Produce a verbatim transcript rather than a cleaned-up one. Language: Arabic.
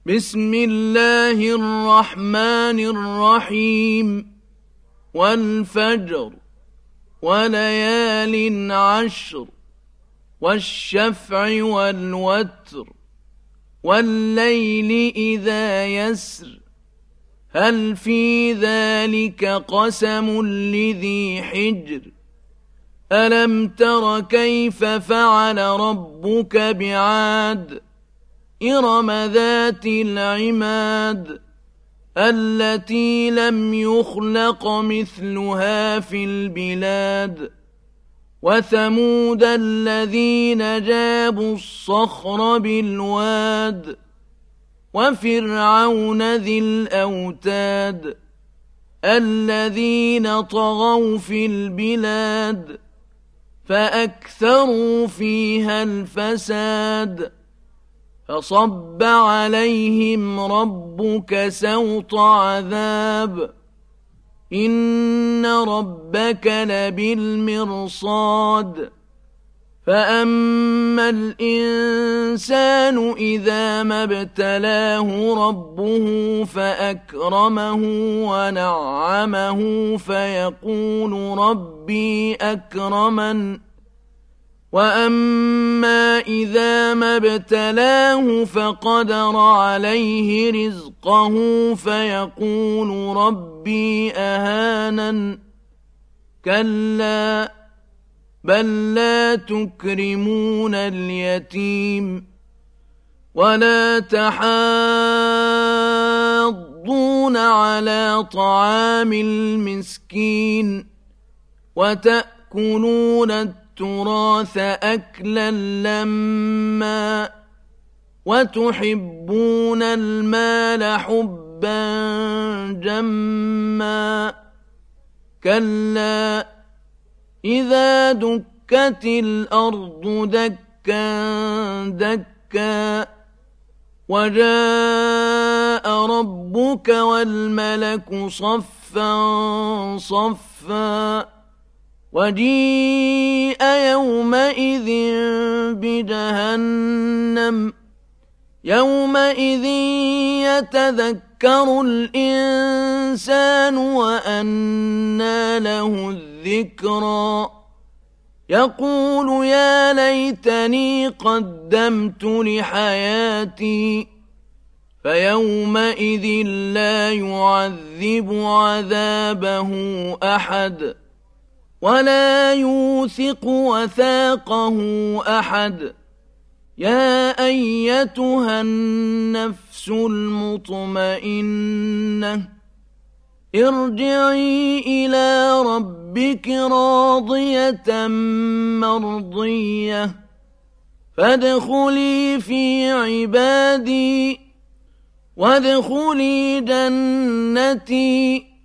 بسم الله الرحمن الرحيم والفجر وليال عشر والشفع والوتر والليل إذا يسر هل في ذلك قسم لذي حجر ألم تر كيف فعل ربك بعاد إرم ذات العماد التي لم يخلق مثلها في البلاد وثمود الذين جابوا الصخر بالواد وفرعون ذي الأوتاد الذين طغوا في البلاد فأكثروا فيها الفساد فصب عليهم ربك سوط عذاب إن ربك لبالمرصاد فأما الإنسان إذا ما ابتلاه ربه فأكرمه ونعمه فيقول ربي أكرمن وأما إذا ما ابتلاه فقدر عليه رزقه فيقول ربي أهانن كلا بل لا تكرمون اليتيم ولا تحاضون على طعام المسكين وتأكلون التراث أكلا لما وتحبون المال حبا جما كلا إذا دكت الأرض دكا دكا وجاء ربك والملك صفا صفا وجيء يومئذ بجهنم يومئذ يتذكر الإنسان وأنى له الذكرى يقول يا ليتني قدمت لحياتي فيومئذ لا يعذب عذابه أحد ولا يوثق وثاقه أحد يا أيتها النفس المطمئنة ارجعي إلى ربك راضية مرضية فادخلي في عبادي وادخلي جنتي